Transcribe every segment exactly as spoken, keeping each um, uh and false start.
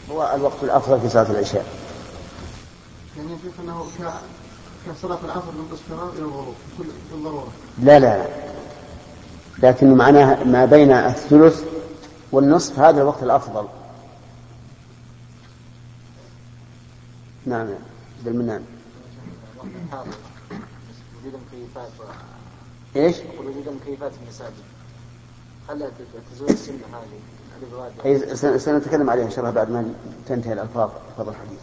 هو الوقت الأفضل في صلاة العشاء. يعني يشوف أنه كصلاة العصر من الاصفرار إلى الغروب كل الضرورة. لا لا لا، لكن معناها ما بين الثلث والنصف هذا الوقت الأفضل. نعم بالمنام. وجود مكيفات و... ايش؟ وجود مكيفات في المساجد هل تزول السنة هذه؟ أي سنتكلم عليها إن شاء الله بعد ما تنتهي الألفاظ فضل الحديث.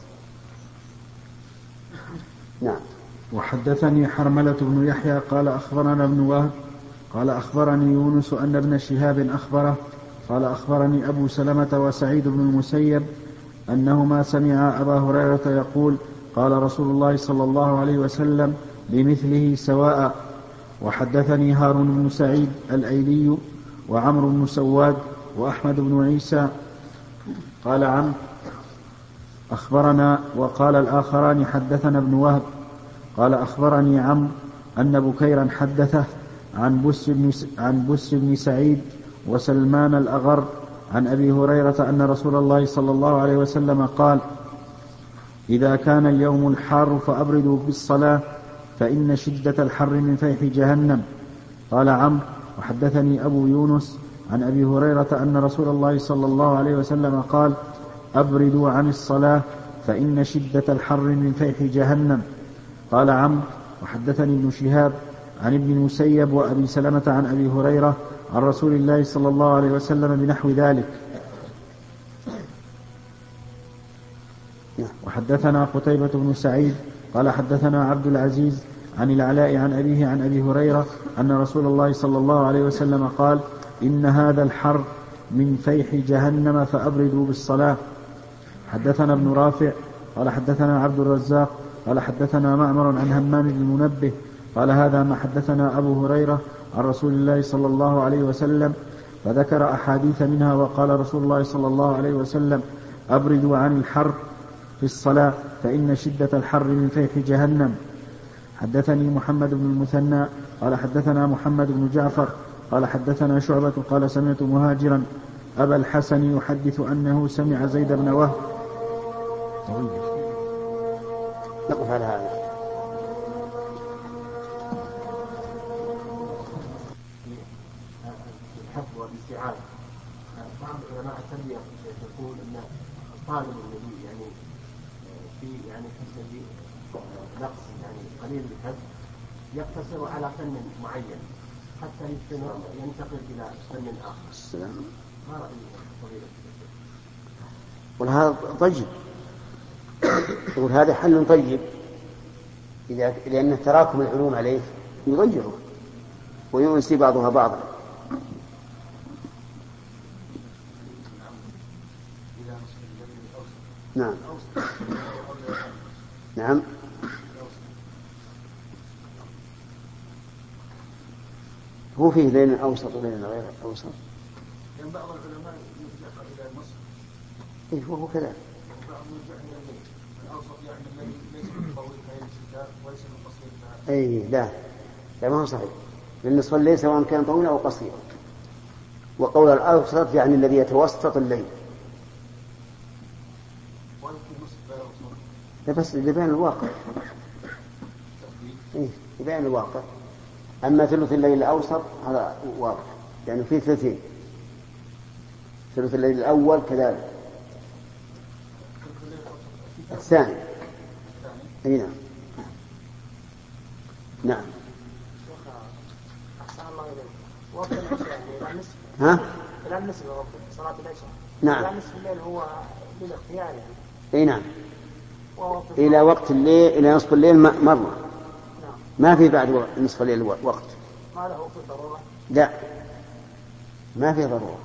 نعم. وحدثني حرملة بن يحيى قال أخبرنا ابن وهب قال أخبرني يونس أن ابن شهاب أخبره قال أخبرني أبو سلمة وسعيد بن المسيب أنهما سمعا أبا هريرة يقول قال رسول الله صلى الله عليه وسلم بمثله سواء. وحدثني هارون بن سعيد الأيلي وعمرو بن سواد وأحمد بن عيسى قال عم أخبرنا وقال الآخران حدثنا ابن وهب قال أخبرني عم أن بكيرا حدثه عن بس بن, عن بس بن سعيد وسلمان الأغر عن أبي هريرة أن رسول الله صلى الله عليه وسلم قال إذا كان اليوم الحار فأبردوا بالصلاة فإن شدة الحر من فيح جهنم. قال عم وحدثني أبو يونس عن أبي هريرة أن رسول الله صلى الله عليه وسلم قال أبردوا عن الصلاة فإن شدة الحر من فيح جهنم. قال عم وحدثني ابن شهاب عن ابن المسيب وأبي سلمة عن أبي هريرة عن رسول الله صلى الله عليه وسلم بنحو ذلك. وحدثنا قتيبة بن سعيد قال حدثنا عبد العزيز عن العلاء عن أبيه عن أبي هريرة أن رسول الله صلى الله عليه وسلم قال إن هذا الحر من فيح جهنم فأبردوا بالصلاة. حدثنا ابن رافع قال حدثنا عبد الرزاق قال حدثنا معمر عن همام بن المنبه قال هذا ما حدثنا أبو هريرة عن رسول الله صلى الله عليه وسلم فذكر أحاديث منها وقال رسول الله صلى الله عليه وسلم أبردوا عن الحر في الصلاة فإن شدة الحر من فيح جهنم. حدثني محمد بن المثنى قال حدثنا محمد بن جعفر قال حدثنا شعبة قال سمعت مهاجرا أبا الحسن يحدث أنه سمع زيد بن وهب. نقف على هذا. الحفظ والاستيعاب. بعض علماء التربية يقول أن الطالب الذي يعني في يعني حسن نقص يعني قليل الحفظ يقتصر على فن معين حتى ينتقل إلى فن آخر. ما رأيك فضيلة الشيخ؟ وهذا طيب، يقول هذا حل طيب إذا لأن تراكم العلوم عليه يغيره وينسي بعضها بعضا. نعم نعم هو فيه ليل أوسط وليل غير أوسط. يعني بعض العلماء يرجع إلى النصف. إيه هو كذلك. بعض يرجع إلى الأوسط يعني الذي ليس بالطويل غير الشتاء وليس بالقصير. أي لا لا ما هو صحيح، لأن نصف الليل سواء كان طويل أو قصير. وقول الأوسط يعني الذي يتوسط الليل. لا بس لبيان الواقع. إيه لبيان الواقع. أما ثلث الليل الأوسط هذا واضح يعني فيه ثلثين، ثلث الليل الأول كذلك الثاني. أي نعم نعم. وقت العشاء إلى نصف ها؟ إلى نصف وقت صلاة العشاء. نعم. إلى نصف الليل هو للاختيار يعني. أي نعم. إلى وقت الليل إلى نصف الليل مرة. ما في بعد نصف الليل وقت. ما له في ضرورة؟ لا ما في ضرورة.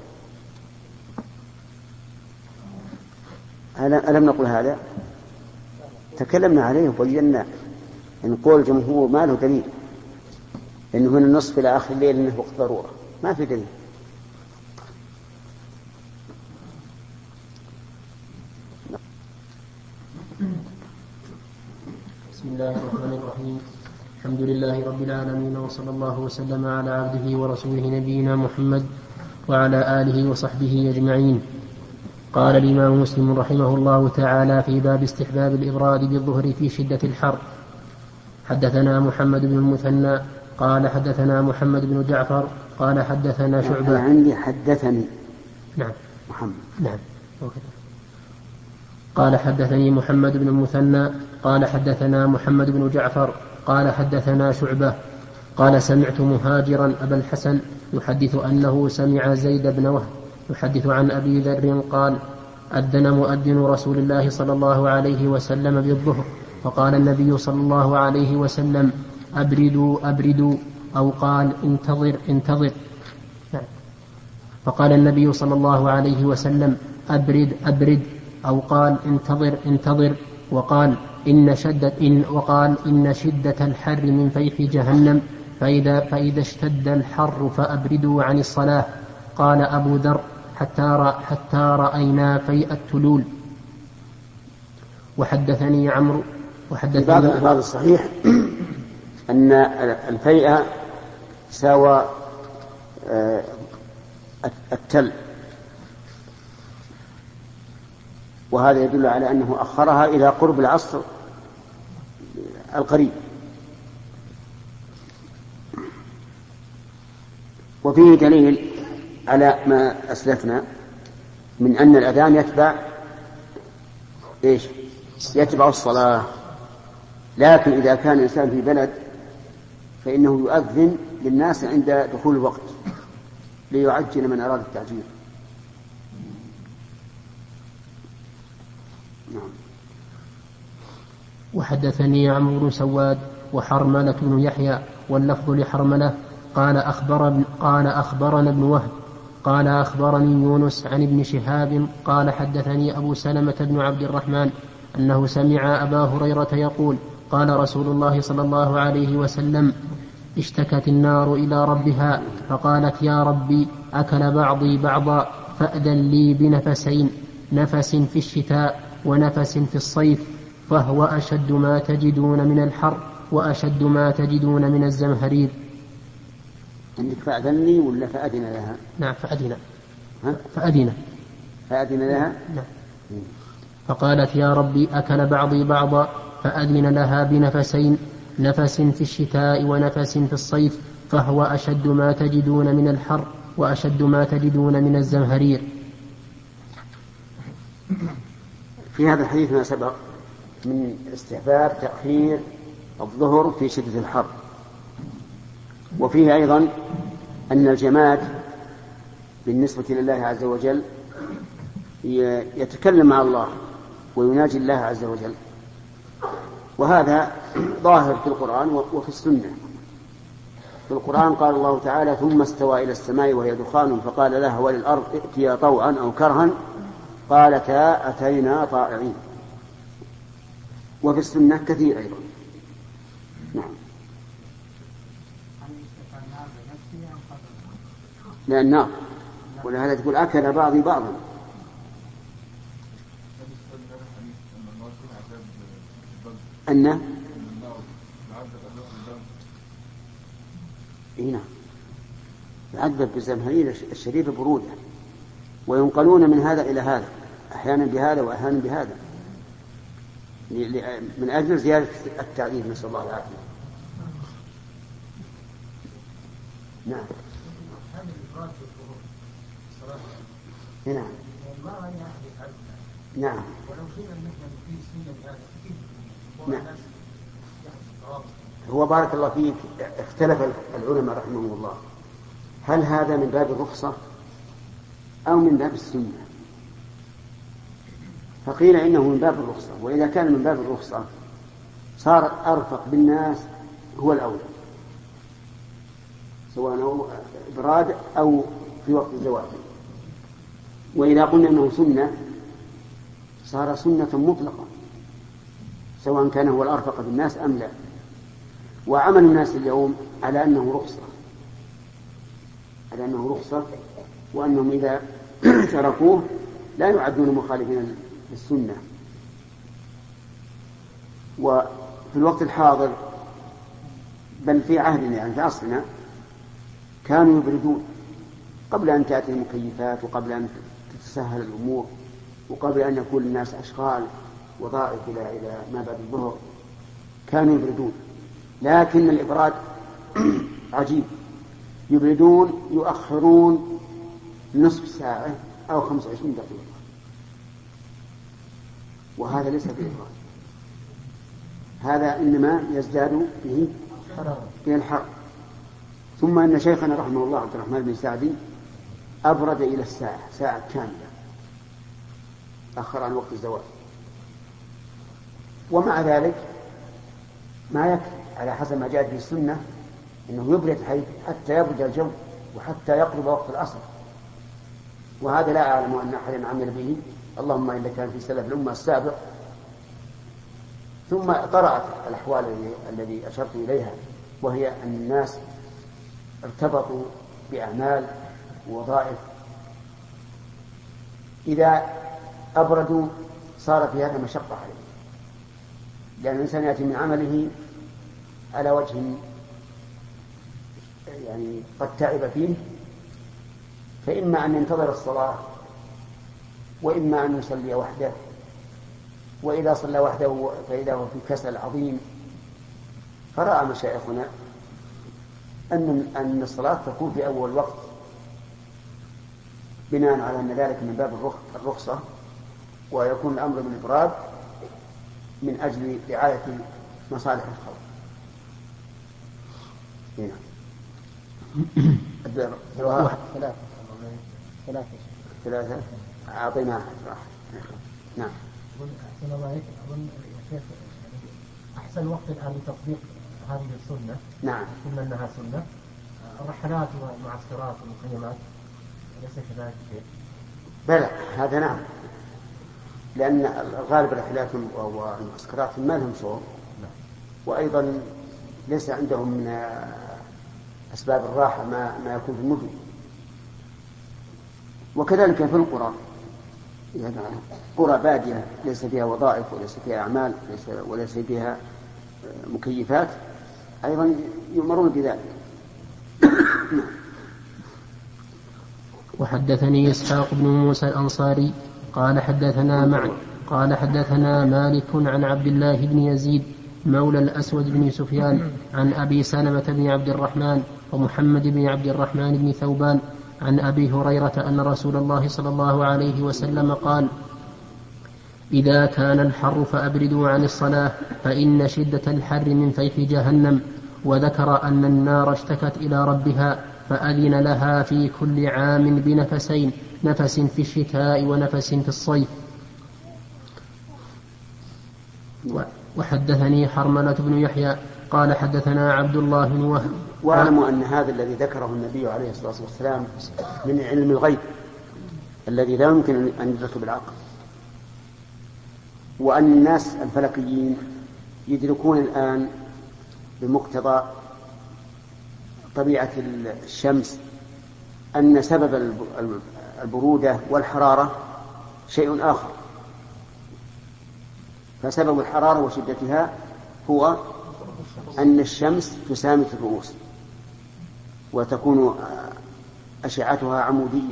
ألم نقل هذا؟ تكلمنا عليه وبينا إن قول الجمهور ما له دليل إنه من النصف إلى آخر الليل إنه وقت ضرورة، ما في دليل. بسم الله الرحمن الرحيم. الحمد لله رب العالمين وصلى الله وسلم على عبده ورسوله نبينا محمد وعلى آله وصحبه أجمعين. قال الإمام مسلم رحمه الله تعالى في باب استحباب الإبراد بالظهر في شدة الحر. حدثنا محمد بن المثنى قال حدثنا محمد بن جعفر قال حدثنا شعبة. أنا عندي حدثني نعم محمد. نعم قال حدثني محمد بن المثنى قال حدثنا محمد بن جعفر قال حدثنا شعبة قال سمعت مهاجرا أبا الحسن يحدث أنه سمع زيد بن وهب يحدث عن أبي ذر قال أذن مؤذن رسول الله صلى الله عليه وسلم بالظهر فقال النبي صلى الله عليه وسلم أبردوا أبردوا أو قال انتظر انتظر. فقال النبي صلى الله عليه وسلم أبرد أبرد أو قال انتظر انتظر وقال إن شدة إن وقال إن شدة الحر من فيح جهنم فإذا, فإذا اشتد الحر فأبردوا عن الصلاة. قال أبو ذر حتى, حتى رأينا فيء التلول. وحدثني عمرو وحدثني بعض الألفاظ الصحيح أن الفيء ساوى التل، وهذا يدل على أنه أخرها إلى قرب العصر القريب. وفيه دليل على ما أسلفنا من أن الأذان يتبع إيش؟ يتبع الصلاة. لكن إذا كان الإنسان في بلد فإنه يؤذن للناس عند دخول الوقت ليعجل من أراد التعجيل. نعم. وحدثني عمرو بن سواد وحرملة بن يحيى واللفظ لحرملة قال أخبر قال أخبرنا ابن وهب قال أخبرني يونس عن ابن شهاب قال حدثني أبو سلمة بن عبد الرحمن أنه سمع أبا هريرة يقول قال رسول الله صلى الله عليه وسلم اشتكت النار إلى ربها فقالت يا ربي أكل بعضي بعضا فأذن لي بنفسين نفس في الشتاء ونفس في الصيف فهو أشد ما تجدون من الحر وأشد ما تجدون من الزمهرير. عندك فأذن لي ولا فأذن لها؟ نعم فأذن. ها؟ فأذن فأذن لها؟ نعم. فقالت يا ربي أكل بعضي بعضا فأذن لها بنفسين نفس في الشتاء ونفس في الصيف فهو أشد ما تجدون من الحر وأشد ما تجدون من الزمهرير. في هذا الحديث ما سبق من استحباب تأخير الظهر في شدة الحر، وفيه أيضا أن الجماد بالنسبة لله عز وجل يتكلم مع الله ويناجي الله عز وجل، وهذا ظاهر في القرآن وفي السنة. في القرآن قال الله تعالى ثم استوى إلى السماء وهي دخان فقال لها وللأرض ائتيا طوعا أو كرها قالتا أتينا طائعين. وفي السنة كثير أيضا. نعم. لا النار، ولهذا تقول أكل بعضي بعضا. أن هنا يعذب بالزمهرير الشديد برودة، وينقلون من هذا إلى هذا أحيانا بهذا وأحيانا بهذا من أجل زيادة التعذيب، نسأل الله العافية. نعم. نعم. نعم. نعم. هو بارك الله فيك اختلف العلماء رحمهم الله هل هذا من باب الرخصة أو من باب السنة؟ فقيل إنه من باب الرخصة، وإذا كان من باب الرخصة صار أرفق بالناس هو الأولى، سواء هو إبراد أو في وقت الزواج. وإذا قلنا أنه سنة صار سنة مطلقة سواء كان هو الأرفق بالناس أم لا. وعمل الناس اليوم على أنه رخصة على أنه رخصة وأنهم إذا تركوه لا يعدون مخالفين للسنة. وفي الوقت الحاضر بل في عهدنا يعني في عصرنا كانوا يبردون قبل أن تأتي المكيفات وقبل أن تتسهل الأمور، وقبل أن يكون الناس أشغال وظائف إلى إلى ما بعد الظهر كانوا يبردون، لكن الإبراد عجيب، يبردون يؤخرون نصف ساعة أو خمس وعشرين دقيقة، وهذا ليس بإبراد، هذا إنما يزداد به به الحر. ثم أن شيخنا رحمه الله عبد الرحمن بن سعدي أبرد إلى الساعة ساعة كاملة، أخر عن وقت الزواج، ومع ذلك ما يكفي على حسب ما جاءت في السنة إنه يبرد حتى يبرد الجو وحتى يقرب وقت العصر، وهذا لا أعلم أن أحدا عمل به، اللهم إلا كان في سلف الأمة السابق. ثم طرأت الأحوال الذي أشرت إليها، وهي أن الناس ارتبطوا بأعمال ووظائف، إذا أبردوا صار في هذا مشقة عليه، لأن الإنسان يأتي من عمله على وجه يعني قد تعب فيه، فإما أن ينتظر الصلاة وإما أن يصلي وحده، وإذا صلى وحده فإذا هو في كسل عظيم. فرأى مشايخنا أن أن الصلاة تكون في أول وقت، بناء على أن ذلك من باب الرخصة، ويكون الأمر بالإبراد من أجل رعاية مصالح الخلق. هنا ثلاثة ثلاثة ثلاثة أعطيناها راحة. نعم. أحسن الله عليك. أظن يا شيخ أحسن وقت الآن لتطبيق هذه السنة. نعم. قلنا أنها سنة. الرحلات والمعسكرات والمخيمات ليس كذلك شيء. بلى هذا نعم، لأن الغالب الرحلات والمعسكرات ما لهم شغل، وأيضا ليس عندهم من أسباب الراحة ما ما يكون في المدن. وكذلك في القرى، يعني قرى بادية ليس فيها وظائف وليس فيها أعمال وليس فيها مكيفات، أيضا يؤمرون بذلك. وحدثني إسحاق بن موسى الأنصاري قال حدثنا مع قال حدثنا مالك عن عبد الله بن يزيد مولى الأسود بن سفيان عن أبي سلمة بن عبد الرحمن ومحمد بن عبد الرحمن بن ثوبان عن أبي هريرة أن رسول الله صلى الله عليه وسلم قال: إذا كان الحر فأبردوا عن الصلاة فإن شدة الحر من فيح جهنم. وذكر أن النار اشتكت إلى ربها فأذن لها في كل عام بنفسين، نفس في الشتاء ونفس في الصيف. وحدثني حرملة بن يحيى قال حدثنا عبد الله بن وهب. واعلموا أن هذا الذي ذكره النبي عليه الصلاة والسلام من علم الغيب الذي لا يمكن أن يدرك بالعقل، وأن الناس الفلكيين يدركون الآن بمقتضى طبيعة الشمس أن سبب البرودة والحرارة شيء آخر، فسبب الحرارة وشدتها هو أن الشمس تسامت الرؤوس وتكون أشعتها عمودية،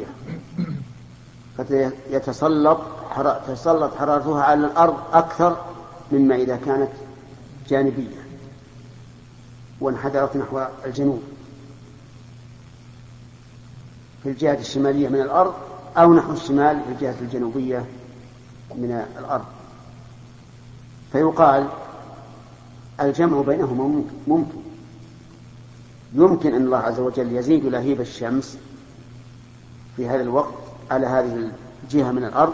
فتتسلط تسلط حرارتها على الأرض أكثر مما إذا كانت جانبية وانحدرت نحو الجنوب في الجهة الشمالية من الأرض أو نحو الشمال في الجهة الجنوبية من الأرض. فيقال الجمع بينهما ممكن، يمكن أن الله عز وجل يزيد لهيب الشمس في هذا الوقت على هذه الجهة من الأرض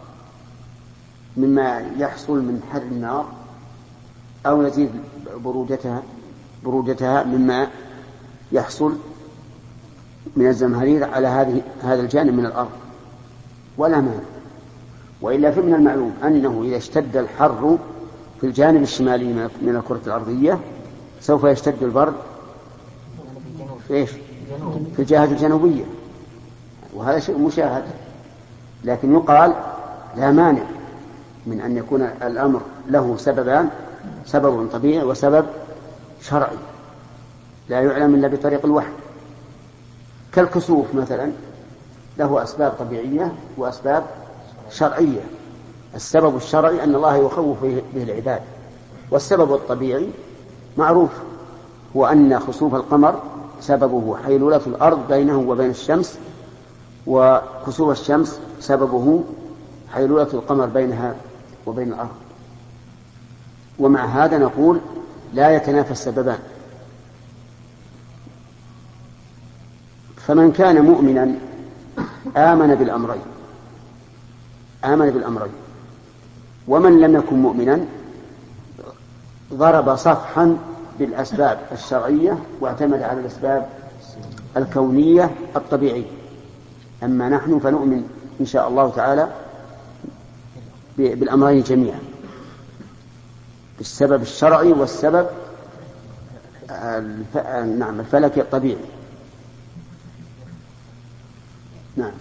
مما يحصل من حر النار، أو يزيد برودتها برودتها مما يحصل من الزمهرير على هذه هذا الجانب من الأرض، ولا مانع. وإلا فمن المعلوم أنه إذا اشتد الحر في الجانب الشمالي من الكرة الأرضية سوف يشتد البرد في الجهة الجنوبية، وهذا شيء مشاهد. لكن يقال لا مانع من أن يكون الأمر له سببان، سبب طبيعي وسبب شرعي لا يعلم إلا بطريق الوحي، كالكسوف مثلا له أسباب طبيعية وأسباب شرعية. السبب الشرعي أن الله يخوف به العباد، والسبب الطبيعي معروف هو أن خسوف القمر سببه حيلولة الأرض بينه وبين الشمس، وكسوف الشمس سببه حيلولة القمر بينها وبين الأرض. ومع هذا نقول لا يتنافى السببان. فمن كان مؤمنا آمن بالأمرين آمن بالأمرين ومن لم يكن مؤمنا ضرب صفحا بالأسباب الشرعية واعتمد على الأسباب الكونية الطبيعية. أما نحن فنؤمن إن شاء الله تعالى بالأمرين جميعا، بالسبب الشرعي والسبب الف... نعم الفلكي الطبيعي. نعم.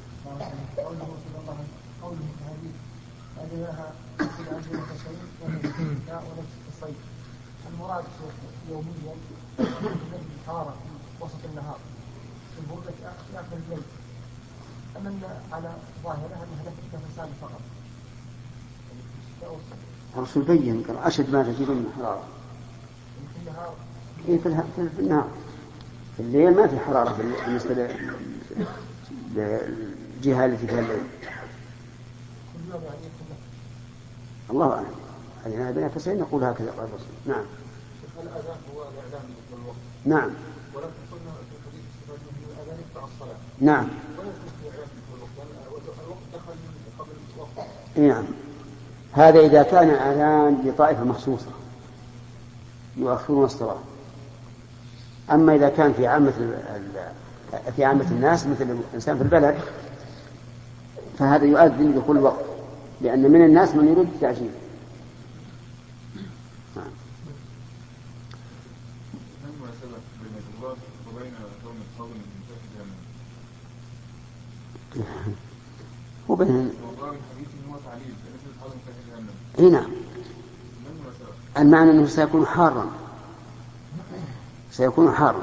المراد يوميا الحرارة في وسط النهار البردة في آخر الليل، أما على ظاهرها أنها لا تفسد فقط. الرسول بين قال أشد ما تجد من الحرارة في النهار. إيه في, في النهار. في الليل ما في حرارة بالنسبة للجهة التي فيها الليل. الله أعلم. هذه بنا فسين نقول هكذا قال الرسول. نعم. الأذان هو الإعلام بالوقت. نعم. ولكن قلنا في الحديث استفاد من الأذان يقطع الصلاة. نعم. وليس في إعلام بالوقت، الوقت دخل قبل الوقت. نعم. هذا إذا كان أذان لطائفة مخصوصة يؤخرون الصلاة. أما إذا كان في عامة في عامة الناس مثل الإنسان في البلد فهذا يؤذن لكل وقت، لأن من الناس من يريد التعجيل. هو بين اي نعم. المعنى انه سيكون حارا سيكون حارا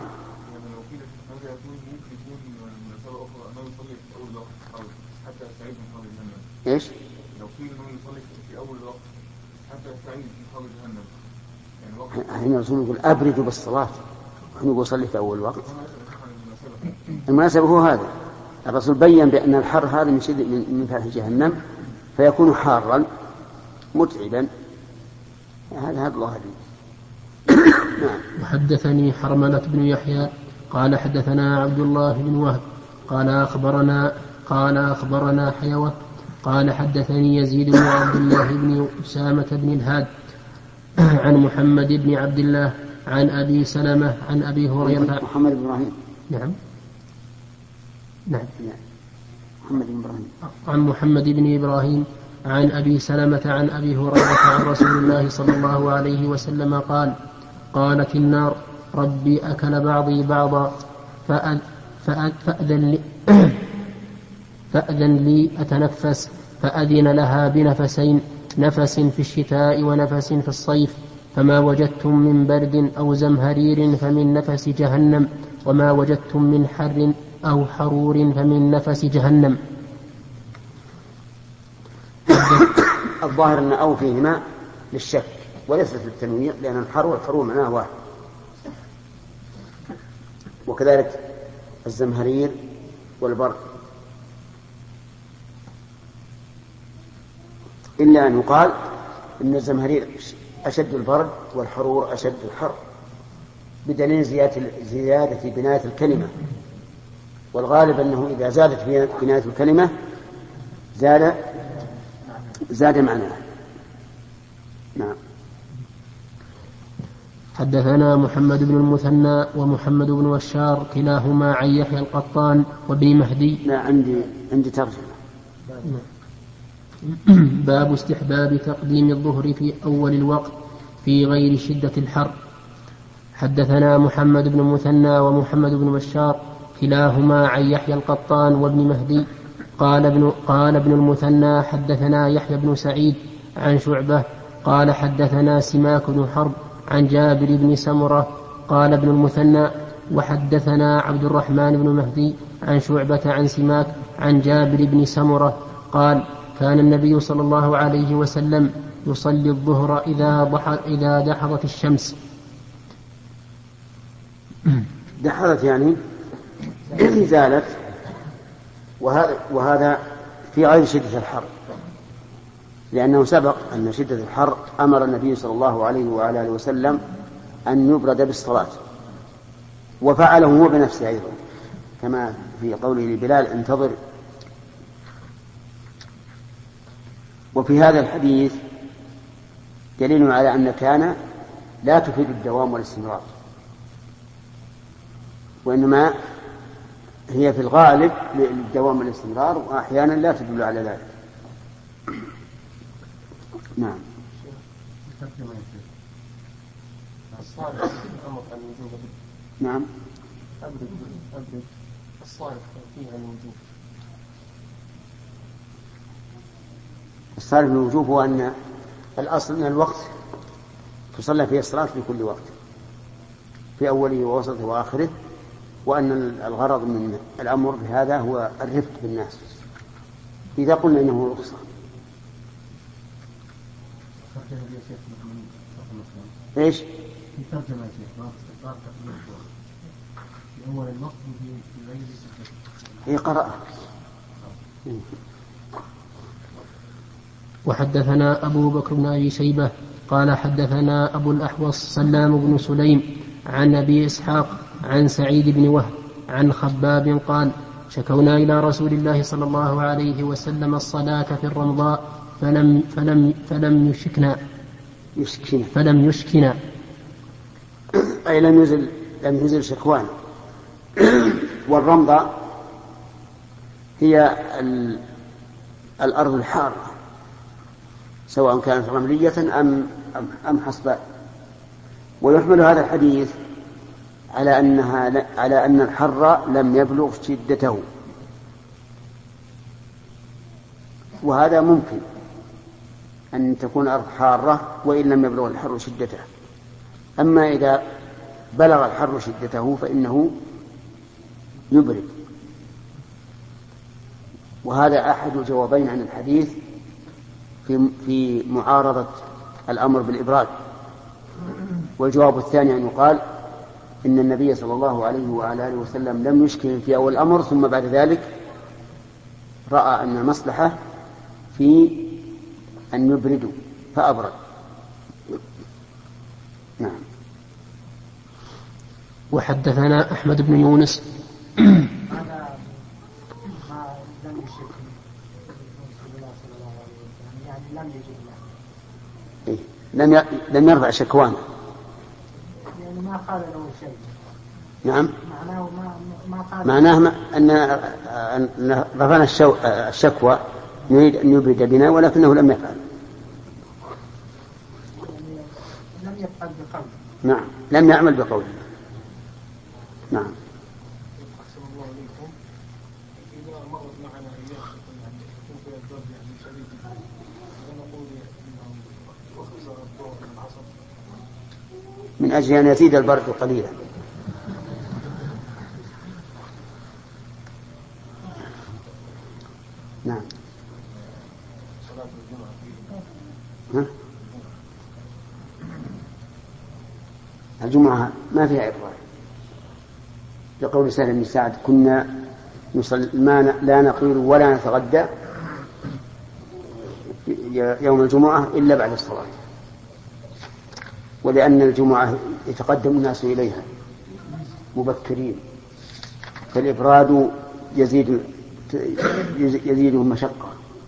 ايش؟ لو قيل انه يصلي في اول الوقت حتى يستعيد من حول جهنم يعني هنا الرسول يقول ابردوا بالصلاه، ونحن نقول صلي في اول وقت. المناسبة هو هذا، الرسول بين بأن الحر هذا من شدة من فحش جهنم فيكون حارا متعبا. هذا هذا الله نعم. وحدثني حرملة بن يحيى قال حدثنا عبد الله بن وهب قال أخبرنا قال أخبرنا حيوة قال حدثني يزيد بن عبد الله بن أسامة بن الهاد عن محمد بن عبد الله عن أبي سلمة عن أبي هريرة. محمد بن إبراهيم. نعم نعم محمد بن إبراهيم. عن محمد بن إبراهيم عن أبي سلمة عن أبي هريرة عن رسول الله صلى الله عليه وسلم قال قالت النار ربي أكل بعضي بعضا فأذ فأذ فأذن لي فأذن لي أتنفس فأذن لها بنفسين نفس في الشتاء ونفس في الصيف فما وجدتم من برد أو زمهرير فمن نفس جهنم وما وجدتم من حر أو حرور فمن نفس جهنم. الظاهر أن أو فيهما للشك وليس للتنويع، لأن الحر والحرور معناه واحد. وكذلك الزمهرير والبرد، إلا أن يقال إن الزمهرير أشد البرد والحرور أشد الحر بدليل زيادة, زيادة بناية الكلمة، والغالب أنه إذا زادت بناية الكلمة زاد زاد معناه. نعم. حدثنا محمد بن المثنى ومحمد بن بشار كلاهما عن يحيى القطان وابن مهدي. لا عندي عندي ترجمة. باب استحباب تقديم الظهر في أول الوقت في غير شدة الحر. حدثنا محمد بن المثنى ومحمد بن بشار كلاهما عن يحيى القطان وابن مهدي. قال ابن, قال ابن المثنى حدثنا يحيى بن سعيد عن شعبة قال حدثنا سماك بن حرب عن جابر بن سمرة. قال ابن المثنى وحدثنا عبد الرحمن بن مهدي عن شعبة عن سماك عن جابر بن سمرة قال كان النبي صلى الله عليه وسلم يصلي الظهر إذا إذا دحضت الشمس. دحضت يعني زالت، وهذا, وهذا في غير شدة الحر، لأنه سبق أن شدة الحر أمر النبي صلى الله عليه وعلى آله وسلم أن يبرد بالصلاة، وفعله هو بنفسه أيضا كما في قوله لبلال انتظر. وفي هذا الحديث دليل على أن كان لا تفيد الدوام والاستمرار، وإنما هي في الغالب للدوام والاستمرار، وأحيانا لا تدل على ذلك. نعم. نعم. أبرد أبرد الصالح فيها الوجوب. الصالح من الوجوب هو أن الأصل أن الوقت تصلى فيه الصلاة في كل وقت، في أوله ووسطه وآخره، وأن الغرض من الأمر بهذا هو الرفق بالناس إذا قلنا إنه رخصة. إيش؟ في ترجمة شيخ استقرار تقليد في أول الوقت في غير هي قرأ. وحدثنا أبو بكر بن أبي شيبة قال حدثنا أبو الأحوص سلام بن سليم عن أبي إسحاق عن سعيد بن وهب عن خباب قال شكونا إلى رسول الله صلى الله عليه وسلم الصلاة في الرمضاء فلم, فلم, فلم يشكنا يشكنا فلم يشكنا أي لم يزل لم يزل شكوان. والرمضة هي الأرض الحارة سواء كانت رملية أم أم حصباء. ويحمل هذا الحديث على أنها على أن الحر لم يبلغ شدته، وهذا ممكن أن تكون الأرض حارة وإن لم يبلغ الحر شدته. أما إذا بلغ الحر شدته فإنه يبرد، وهذا أحد الجوابين عن الحديث في في معارضة الأمر بالإبراد. والجواب الثاني أن يقال إن النبي صلى الله عليه وعلى آله وسلم لم يشكل في أول الأمر، ثم بعد ذلك رأى أن المصلحة في أن يبردوا فأبرد. نعم. وحدثنا أحمد بن يونس هذا ما لم يشك رسول الله صلى الله عليه وسلم، يعني لم يجد له، إيه؟ لم لم يرفع شكوان، يعني ما قال له شيء. نعم. معناه ما ما قال معناه ما أن رفعنا الشكوى نريد أن يبرد بنا، ولكنه لم يفعل. يعني لم يفعل بقوله. نعم، لم يعمل بقوله. نعم. أحسن الله عليكم. إذا مرت معنا أيام يعني تكون فيها البرد يعني شديد جدا، ونقول إنه رخص الظهر من العصر من أجل أن يزيد البرد قليلا. نعم. صلاة الجمعة فيه. ها؟ الجمعة ما فيها إفطار، لقول سهل بن سعد كنا نصلي ما لا نقيل ولا نتغدى يوم الجمعة إلا بعد الصلاة، ولأن الجمعة يتقدم الناس إليها مبكرين، فالإبراد يزيد يزيدهم مشقة.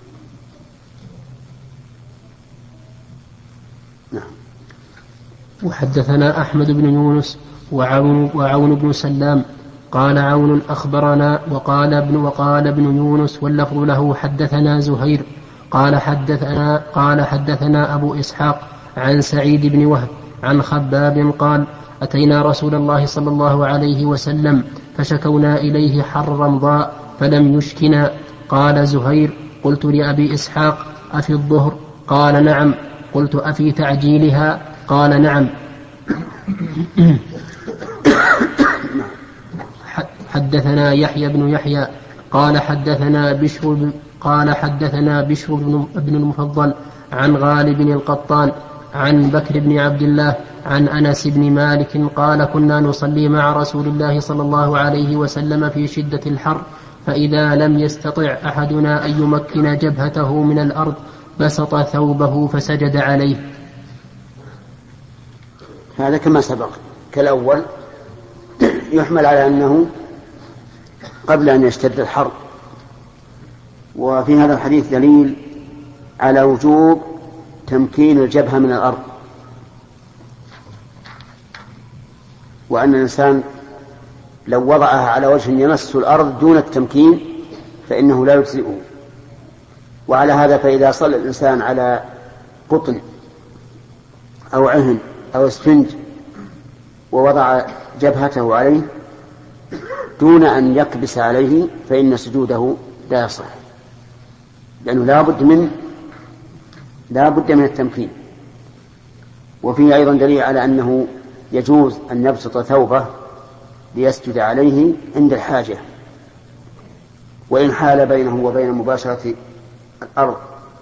نعم. وحدثنا أحمد بن يونس وعون, وعون بن سلام قال عون أخبرنا وقال ابن وقال ابن يونس واللفظ له حدثنا زهير قال حدثنا قال حدثنا أبو إسحاق عن سعيد بن وهب عن خباب قال أتينا رسول الله صلى الله عليه وسلم فشكونا إليه حر رمضاء فلم يشكنا. قال زهير قلت لأبي إسحاق أفي الظهر؟ قال نعم. قلت أفي تعجيلها؟ قال نعم. حدثنا يحيى بن يحيى قال حدثنا بشر قال حدثنا بشر بن المفضل عن غالب بن القطان عن بكر بن عبد الله عن أنس بن مالك قال كنا نصلي مع رسول الله صلى الله عليه وسلم في شدة الحر فإذا لم يستطع أحدنا أن يمكن جبهته من الأرض بسط ثوبه فسجد عليه. هذا كما سبق كالأول يحمل على أنه قبل أن يشتد الحر. وفي هذا الحديث دليل على وجوب تمكين الجبهة من الأرض، وأن الإنسان لو وضعها على وجه يمس الأرض دون التمكين فإنه لا يجزئه. وعلى هذا فإذا صلى الإنسان على قطن أو عهن أو اسفنج ووضع جبهته عليه دون أن يكبس عليه فإن سجوده لا يصح، لأنه لا بد من لا بد من التمكين. وفيه أيضا دليل على أنه يجوز أن يبسط ثوبه ليسجد عليه عند الحاجة وإن حال بينه وبين مباشرة الأرض.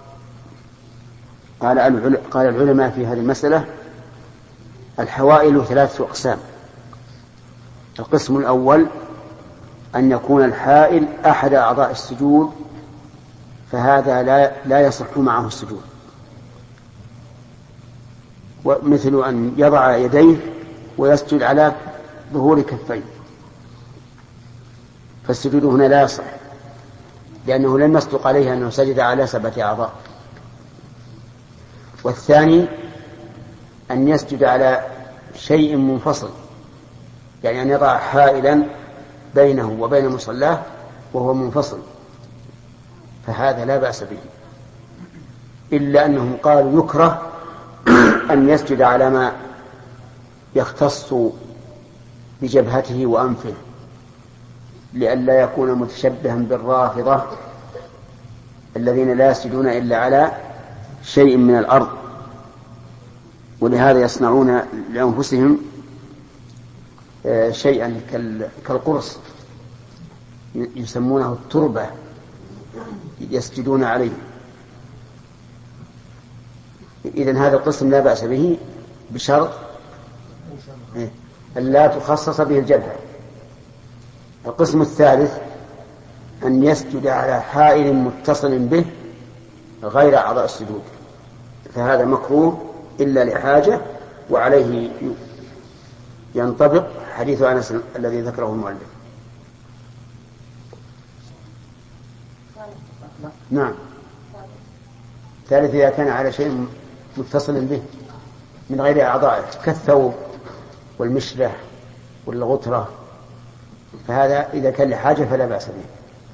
قال العلماء في هذه المسألة الحوائل ثلاثة أقسام. القسم الأول أن يكون الحائل أحد أعضاء السجود فهذا لا, لا يصح معه السجود، ومثل أن يضع يديه ويسجد على ظهور كفيه فالسجود هنا لا يصح لأنه لم يصدق عليه أنه سجد على سبعة أعضاء. والثاني أن يسجد على شيء منفصل، يعني أن يضع حائلا بينه وبين مصلاه وهو منفصل، فهذا لا بأس به، إلا أنهم قالوا يكره أن يسجد على ما يختص بجبهته وأنفه لئلا يكون متشبها بالرافضة الذين لا يسجدون إلا على شيء من الأرض، ولهذا يصنعون لأنفسهم شيئا كالقرص يسمونه التربة يسجدون عليه. إذن هذا القسم لا بأس به بشرط أن لا تخصص به الجبهة. القسم الثالث أن يسجد على حائل متصل به غير أعضاء السجود، فهذا مكروه إلا لحاجة، وعليه ينطبق حديث أنس الذي ذكره المؤلف. نعم. ثالث إذا كان على شيء متصل به من غير أعضائه كالثوب والمشلة والغترة، فهذا إذا كان لحاجة فلا بأس به.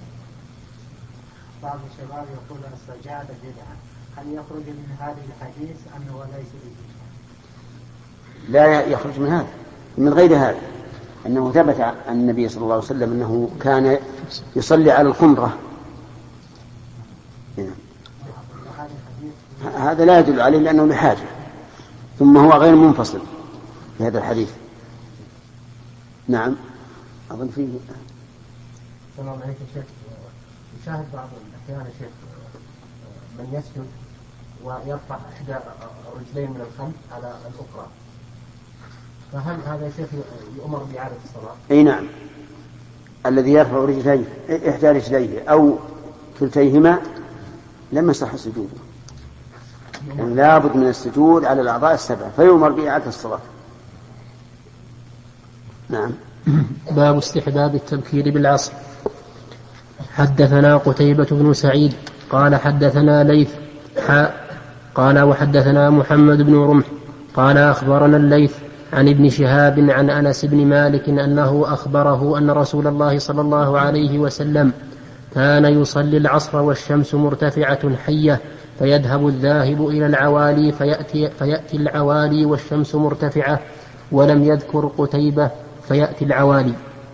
بعض الشباب يقول السجادة بدعة، هل يخرج من هذه الحديث أنه ليس بدعة؟ لا يخرج من هذا، من غير هذا، أنه ثبت عن النبي صلى الله عليه وسلم أنه كان يصلي على الخمرة. هذا لا يدل عليه لأنه لحاجة، ثم هو غير منفصل في هذا الحديث. نعم. أظن فيه سلام عليكم شيخ. يشاهد بعض الأحيان شيخ من يسجد ويرفع إحدى رجلين من الخلف على الأخرى، فهل هذا شيخ يؤمر بإعادة الصلاة؟ أي نعم، الذي يرفع رجليه إحدى رجليه أو كلتيهما لم يصح سجوده، يعني لا بد من السجود على الأعضاء السبعة فيؤمر بإعادة الصلاة. نعم. باب استحباب التبكير بالعصر. حدثنا قتيبة بن سعيد قال حدثنا ليث قال وحدثنا محمد بن رمح قال أخبرنا الليث عن ابن شهاب عن أنس بن مالك أنه أخبره أن رسول الله صلى الله عليه وسلم كان يصلي العصر والشمس مرتفعة حية فيذهب الذاهب إلى العوالي فيأتي, فيأتي العوالي والشمس مرتفعة، ولم يذكر قتيبة فيأتي العوالي.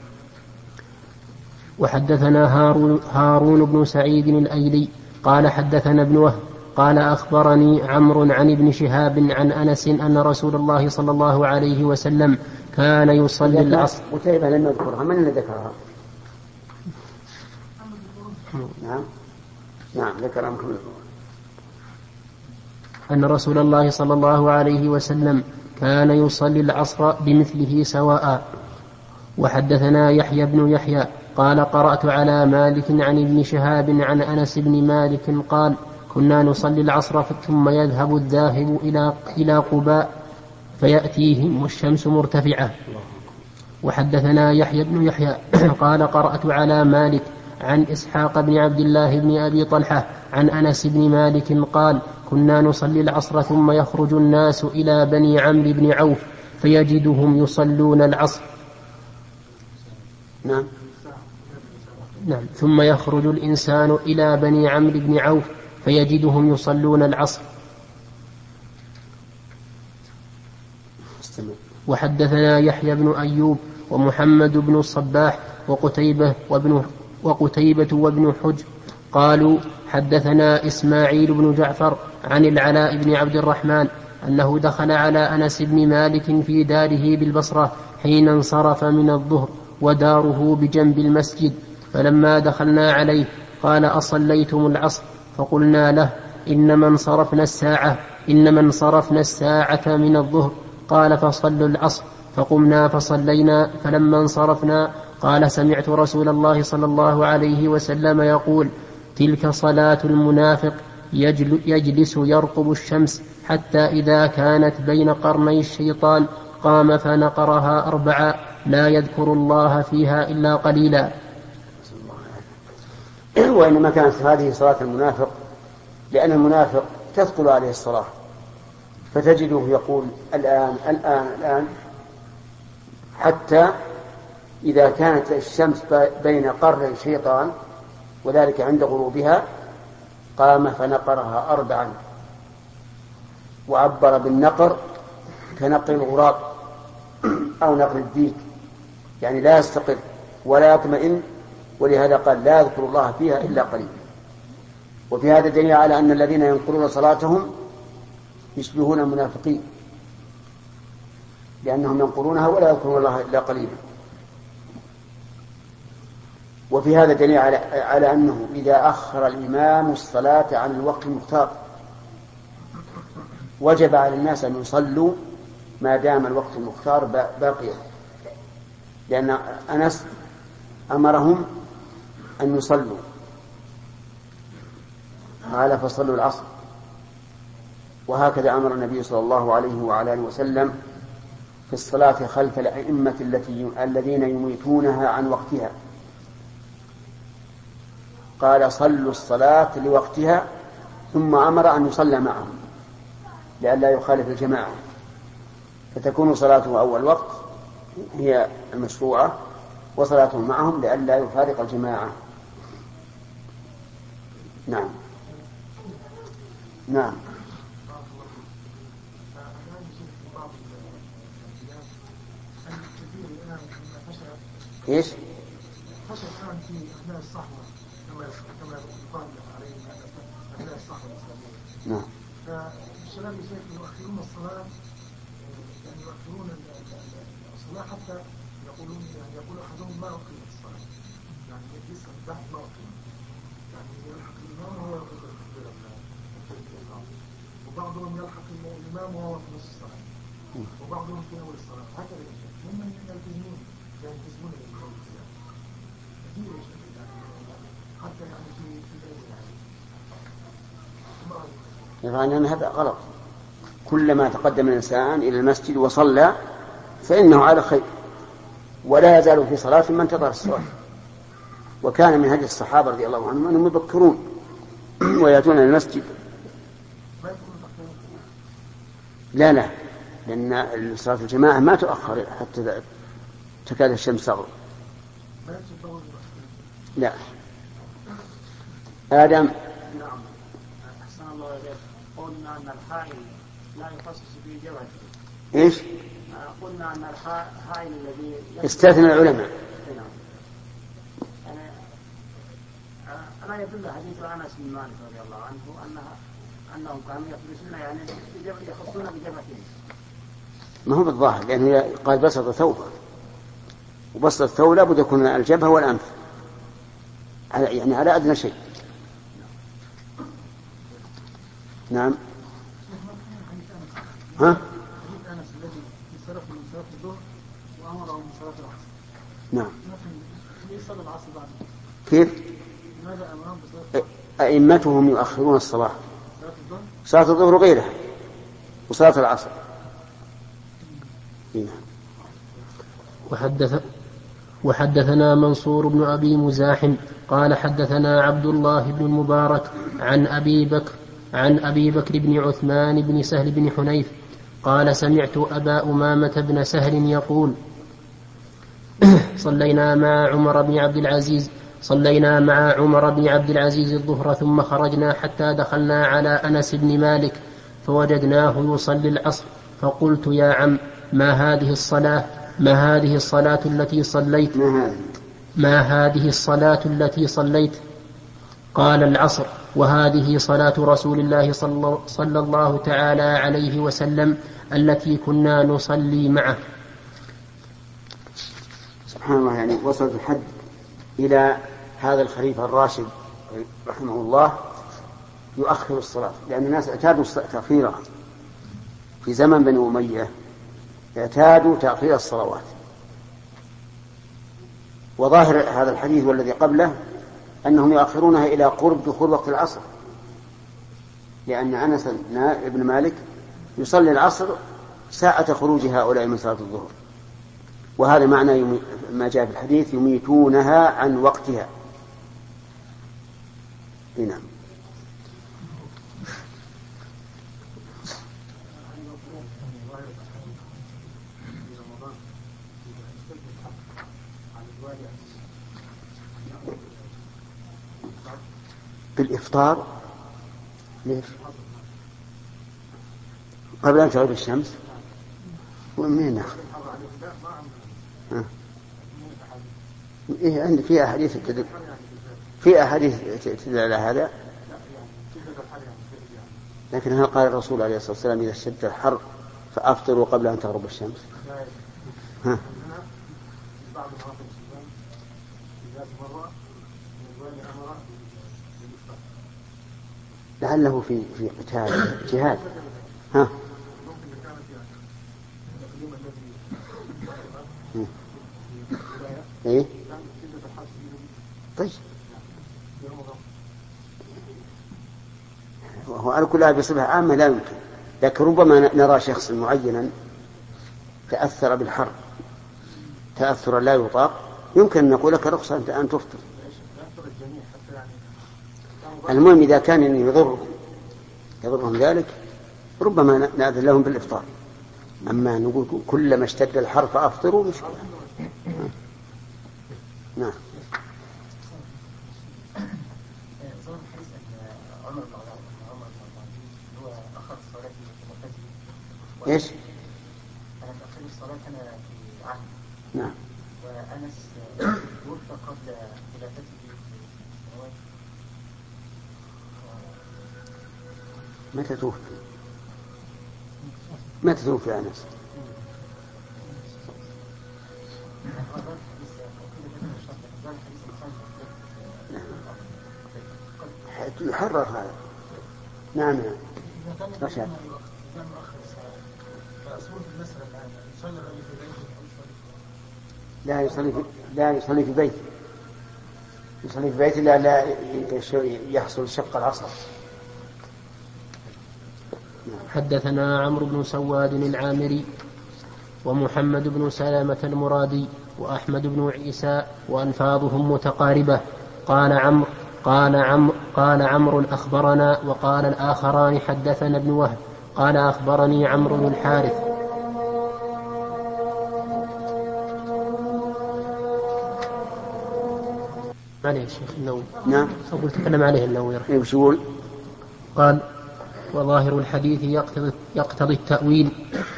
وحدثنا هارون, هارون بن سعيد الأيلي قال حدثنا ابن وهب قال أخبرني عمرو عن ابن شهاب عن أنس أن رسول الله صلى الله عليه وسلم كان يصلي العصر. قتيبة لم يذكرها، من اللي ذكرها؟ نعم. نعم ذكر محمد أن رسول الله صلى الله عليه وسلم كان يصلي العصر بمثله سواء. وحدثنا يحيى بن يحيى قال قرأت على مالك عن ابن شهاب عن أنس بن مالك قال كنا نصلي العصر ثم يذهب الذاهب إلى إلى قباء فيأتيهم والشمس مرتفعة. وحدثنا يحيى بن يحيى قال قرأت على مالك عن إسحاق بن عبد الله بن أبي طلحة عن أنس بن مالك قال كنا نصلي العصر ثم يخرج الناس إلى بني عمرو بن عوف فيجدهم يصلون العصر. نعم. نعم. ثم يخرج الإنسان إلى بني عمرو بن عوف فيجدهم يصلون العصر. وحدثنا يحيى بن أيوب ومحمد بن الصباح وقتيبة وابن وقتيبة وابن حجر قالوا حدثنا إسماعيل بن جعفر عن العلاء بن عبد الرحمن أنه دخل على أنس بن مالك في داره بالبصرة حين انصرف من الظهر وداره بجنب المسجد، فلما دخلنا عليه قال أصليتم العصر؟ فقلنا له إنما انصرفنا الساعة إنما انصرفنا الساعة من الظهر. قال فصلوا العصر. فقمنا فصلينا. فلما انصرفنا قال سمعت رسول الله صلى الله عليه وسلم يقول تلك صلاة المنافق يجلس يرقب الشمس حتى إذا كانت بين قرني الشيطان قام فنقرها أربعا لا يذكر الله فيها إلا قليلا. وإنما كانت هذه صلاة المنافق لأن المنافق تثقل عليه الصلاة، فتجده يقول الآن الآن الآن حتى إذا كانت الشمس بين قرني الشيطان وذلك عند غروبها قام فنقرها أربعا. وعبر بالنقر كنقر الغراب أو نقر الديك، يعني لا يستقر ولا يطمئن، ولهذا قال لا يذكر الله فيها إلا قليلا. وفي هذا دليل على أن الذين ينقرون صلاتهم يشبهون المنافقين، لأنهم ينقرونها ولا يذكرون الله إلا قليلا. وفي هذا دليل على, على أنه إذا أخر الإمام الصلاة عن الوقت المختار وجب على الناس أن يصلوا ما دام الوقت المختار باقيا، لأن أنس أمرهم أن يصلوا قال فصلوا العصر. وهكذا أمر النبي صلى الله عليه وعلى آله وسلم في الصلاة خلف الأئمة التي الذين يميتونها عن وقتها، قال صلوا الصلاة لوقتها، ثم أمر أن يصلى معهم لئلا يخالف الجماعة، فتكون صلاته أول وقت هي المشروعة وصلاته معهم لئلا يفارق الجماعة. نعم نعم ايش؟ حصل الآن في أثناء الصحوة كما كما يقال عليه أثناء الصحوة الإسلامية. نعم. فالشباب يؤخرون الصلاة، يعني يؤخرون الصلاة حتى يقولون يعني يقول أحدهم ما أقيمت الصلاة، يعني لسه بعد ما أقيمت، يعني يلحق الإمام وهو يقول التكبير الإحرام، وبعضهم يلحق الإمام وهو في نصف الصلاة، وبعضهم في أول الصلاة، هكذا ممن يلتزمون يلتزمون بالقول الزيادة. كثير حتى يعني في في بلدنا يعني أن هذا غلط. كلما تقدم الإنسان إلى المسجد وصلى فإنه على خير، ولا يزال في صلاة من انتظر الصلاة. وكان من هدي الصحابة رضي الله عنهم أنهم يبكرون ويأتون المسجد. لا لا لأن صلاة الجماعة ما تؤخر حتى تكاد الشمس تغرب. لا. آدم. نعم. أحسن الله إليك. قلنا أن الحائل لا يخصص به جبهته. إيش؟ قلنا أن الحائل الذي استثنى العلماء. نعم. يعني ألا يدل حديث أنس بن مالك رضي الله عنه أنها أنهم كانوا يفرسون يعني يخصون بجبهتهم. ما هو بالظاهر، لأنه قال بسط ثوبه، وبسط الثوب لابد يكون الجبهة والأنف، يعني على أدنى شيء. نعم. ها؟ حديث أنس الذي انصرف من صلاة الظهر وأمره من صلاة العصر. نعم. ليه صلى العصر بعد؟ كيف؟ لماذا أمرهم بصلاة أئمتهم يؤخرون الصلاة، صلاة الظهر؟ صلاة الظهر وغيرها وصلاة العصر. نعم. وحدث وحدثنا منصور بن أبي مزاحم قال حدثنا عبد الله بن المبارك عن أبي بكر عن أبي بكر بن عثمان بن سهل بن حنيف قال سمعت أبا أمامة بن سهل يقول صلينا مع عمر بن عبد العزيز صلينا مع عمر بن عبد العزيز الظهر ثم خرجنا حتى دخلنا على أنس بن مالك فوجدناه يصلي العصر فقلت يا عم ما هذه الصلاة ما هذه الصلاة التي صليت ما هذه الصلاة التي صليت قال العصر وهذه صلاة رسول الله صلى الله تعالى عليه وسلم التي كنا نصلي معه. سبحان الله، يعني وصلت الحد إلى هذا الخليفة الراشد رحمه الله يؤخر الصلاة، لأن الناس اعتادوا تأخيرها في زمن بني أمية، اعتادوا تأخير الصلوات. وظاهر هذا الحديث والذي قبله أنهم يؤخرونها إلى قرب دخول وقت العصر، لأن أنس بن مالك يصلي العصر ساعة خروج هؤلاء من صلاة الظهر، وهذا معنى ما جاء في الحديث يميتونها عن وقتها. نعم. بالإفطار ليش؟ قبل أن تغيب الشمس ومنين ناخذ؟ إيه عندي في أحاديث تدل في أحاديث تدل على هذا، لكن هل قال الرسول عليه الصلاة والسلام إذا اشتد الحر فأفطروا قبل أن تغرب الشمس؟ ها؟ لعله في في قتال جهاد. ها؟ ايه طيب، وهو على كل حال بصفة عامة لا يمكن، لكن ربما نرى شخص معينا تأثر بالحر تأثرا لا يطاق، يمكن أن نقول لك رخصة أنت أن تفطر. المهم إذا كان يضر يضرهم ذلك ربما نأذن لهم بالإفطار، أما نقول كلما اشتد الحر فأفطروا مشكلة. نعم. ايش؟ انا تاخير الصلاه انا في عهد. نعم. وانس توفى قبل خلافته بسنوات. متى توفي؟ متى توفي أنس؟ يحرر هذا. نعم نعم. رشاد. لا يصلي في لا يصلي في بيت يصلي في بيت لا لا يحصل شق العصر. حدثنا عمرو بن سواد العامري ومحمد بن سلامة المرادي وأحمد بن عيسى وألفاظهم متقاربة. قال عمرو قال عمرو قال عمرو أخبرنا، وقال الآخران حدثنا ابن وهب قال أخبرني عمرو بن الحارث. عليه الشيخ النووي. نعم. أقول تكلم عليه النووي رحمه الله. يقول قال وظاهر الحديث يقتضي, يقتضي التأويل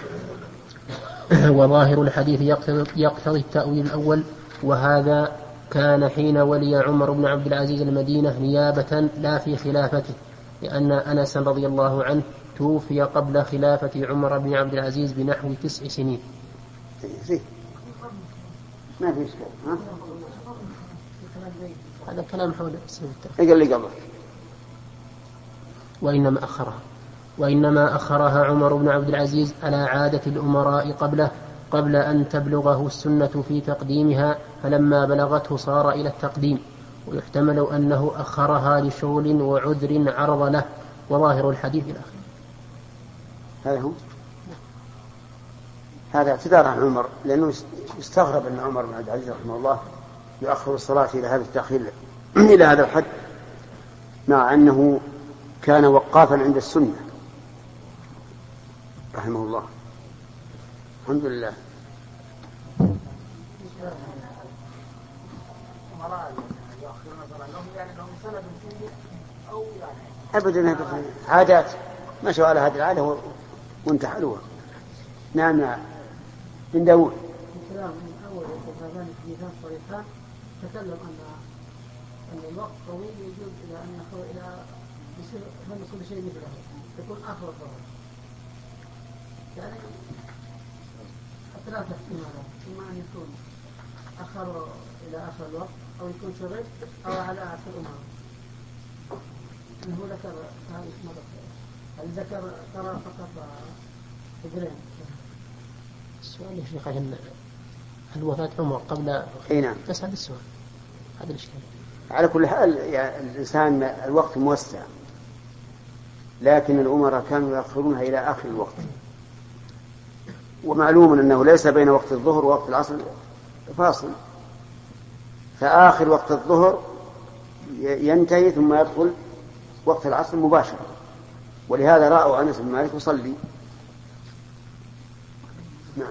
وظاهر الحديث يقتضي, يقتضي التأويل الأول، وهذا كان حين ولي عمر بن عبد العزيز المدينة نيابة لا في خلافته، لأن أنس رضي الله عنه توفي قبل خلافة عمر بن عبد العزيز بنحو تسع سنين. ما في إشكال. ها؟ هذا كلام حول اقل لي قبل. وإنما أخرها. وإنما أخرها عمر بن عبد العزيز على عادة الأمراء قبله قبل أن تبلغه السنة في تقديمها، فلما بلغته صار إلى التقديم. ويحتمل أنه أخرها لشغل وعذر عرض له، وظاهر الحديث الأخير. هذا هو هذا اعتذار عن عمر، لأنه يستغرب أن عمر بن عبد العزيز رحمه الله يؤخر الصلاة إلى هذا التأخير إلى هذا الحد، مع أنه كان وقافا عند السنة رحمه الله. الحمد لله. أبدا أبدا عادات مشوا على هذه العادة وانتحلوها. نعم نعم. من داود أول الكتابان صريحان تكلم أن أن الوقت طويل يجوز إلى أن يخرج إلى يصير من كل شيء مثله يكون آخر الظهر، يعني حتى لا تحكيم هذا، إما أن يكون أخر إلى آخر الوقت أو يكون شغل أو على آخر الأمر. هو ذكر هذه مرة، هل ذكر ترى فقط فجرين؟ السؤال يا شيخ عشان الوفاة عمر قبل نعم بس هذا السؤال هذا الإشكال. على كل حال يعني الإنسان الوقت موسع، لكن الأمراء كانوا يأخرونها إلى آخر الوقت، ومعلوم أنه ليس بين وقت الظهر ووقت العصر فاصل، فآخر وقت الظهر ينتهي ثم يدخل وقت العصر مباشرة، ولهذا رأوا أنس بن مالك يصلي. نعم.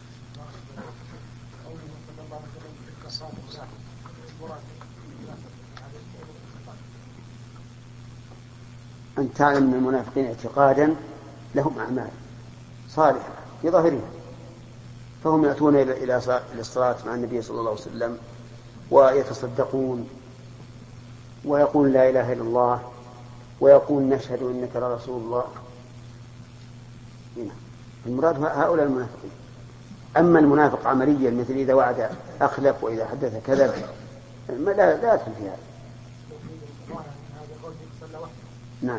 أن تعلم من المنافقين اعتقادا لهم أعمال صالحة في ظاهرها، فهم يأتون إلى الصلاة مع النبي صلى الله عليه وسلم ويتصدقون ويقول لا إله إلا الله ويقول نشهد إنك لرسول الله. هنا المراد هؤلاء المنافقين. أما المنافق عمليا مثل إذا وعد أخلف وإذا حدث كذب ما لا لا يدخل في هذا. نعم.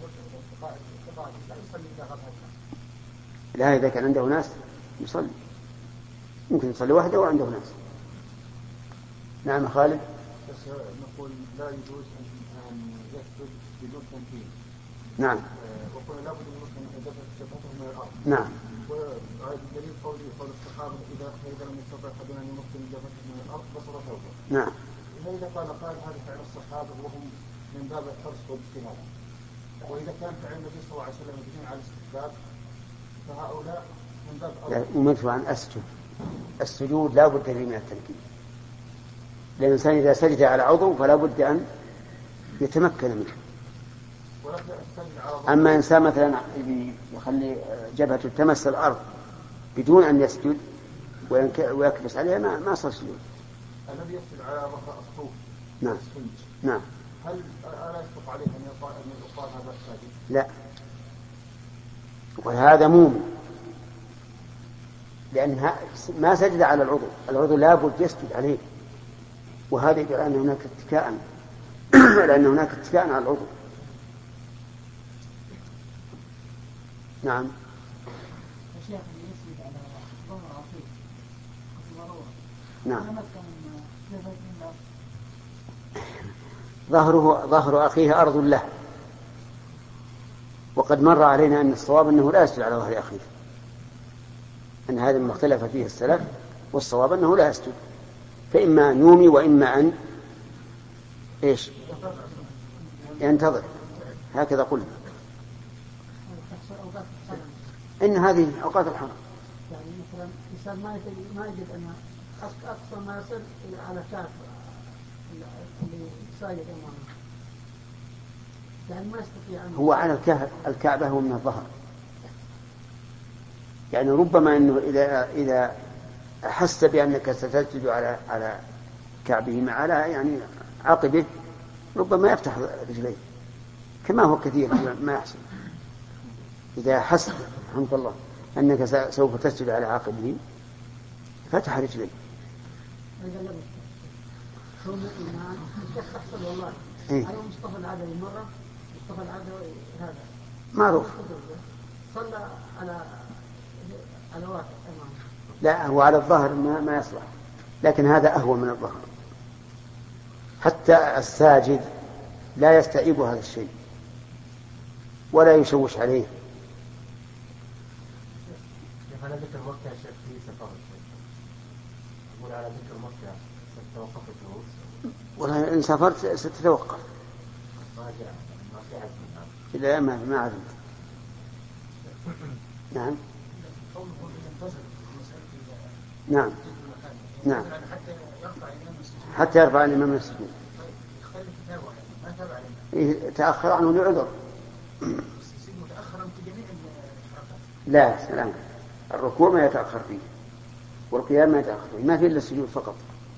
لا إذا كان عنده ناس يصلي، يمكن يصلي وحده وعنده ناس. نعم خالد. بس نقول لا يجوز أن يسجد بدون تمكين. نعم. وقلنا لابد من مسلم أن يدفع شفاته من الأرض. نعم. والدليل قولي قول الصحابة إذا إذا لم يستطع أحدنا أن يمكن جبهته من الأرض بصر ثوبه. نعم. إذا قال قال هذا فعل الصحابة وهم من باب الحرص والاجتهاد، وإذا كان فعل النبي صلى الله عليه وسلم يدين على الاستحباب فهؤلاء من باب أرض. ومدفع عن أسجد. السجود لا بد فيه من التمكين، لأن الإنسان إذا سجد على عضو فلا بد أن يتمكن منه. أما إنسان مثلا يخلي جبهته تمس الأرض بدون أن يسجد ويكبس عليها ما ما صار سجود. الذي يسجد على ظهر الصوف. نعم. نعم. هل ألا يشفق عليه أن يقال أن يقال هذا الساجد؟ لا. وهذا مومن، لأن ما سجد على العضو، العضو لا بد يسجد عليه، وهذا يدل أن هناك اتكاء لأن هناك اتكاء على العضو. نعم. نعم. ظهره ظهر أخيه أرض له، وقد مر علينا أن الصواب أنه لا يسجد على ظهر أخيه، أن هذا ما اختلف فيه السلف، والصواب أنه لا يسجد، فإما أن يومي وإما أن إيش ينتظر، هكذا قلنا. إن هذه أوقات الحرم. يعني مثلا الإنسان ما يجد ما يجد أن أقصى ما يصل على كعب اللي ساجد أمامه، يعني ما يستطيع أن هو على الكعبة هو من الظهر، يعني ربما أنه إذا إذا أحس بأنك ستسجد على على كعبه مع على يعني عقبه ربما يفتح رجليه كما هو كثير ما يحصل. إذا حس رحمك الله أنك سوف تسجد على عقبه فتح رجليه. هو الإيمان تحصل والله. على مصطفى العدوي مرة مصطفى العدوي هذا معروف. صلى على على واحد. لا هو على الظهر ما, ما يصلح، لكن هذا أهون من الظهر. حتى الساجد لا يستعيب هذا الشيء ولا يشوش عليه. على ذكر مكة يا شيخ في سفر، أقول على ذكر مكة ستتوقف الدروس؟ والله إن سافرت ستتوقف. ما جاء ما في عزم. لا ما ما عزمت. نعم. نعم. نعم. حتى يرفع الإمام من السجود. تأخر عنه لعذر. لا سلام. الركوع ما يتأخر فيه والقيام ما يتأخر فيه، ما فيه إلا السجود فقط.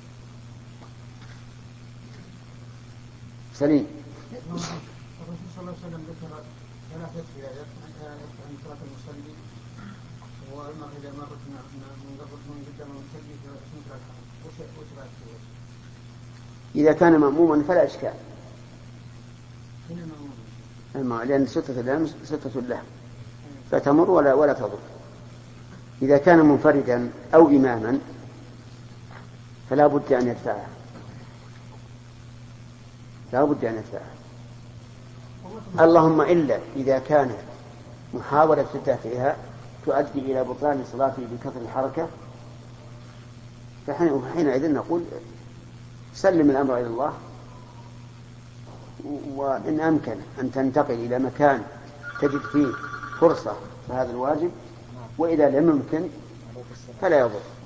سليم. الرسول صلى الله عليه وسلم ذكر ثلاثة روايات عن صلاة المصلي، وأما إذا مرت من قبل من قدام المصلي فاسمه الحرم. وش بعد كذا؟ إذا كان مأموما فلا إشكال. الماء لأن ستة الأمس ستة له فتمر ولا ولا تضر. إذا كان منفردا أو إماما فلا بد أن يدفعها، لا بد أن يدفعها. اللهم إلا إذا كان محاولة الدفعها تؤدي إلى بطلان صلاته بكثرة الحركة، فحينئذ نقول سلم الأمر إلى الله، وإن أمكن أن تنتقل إلى مكان تجد فيه فرصة فهذا الواجب، وإذا لم يمكن فلا يضر.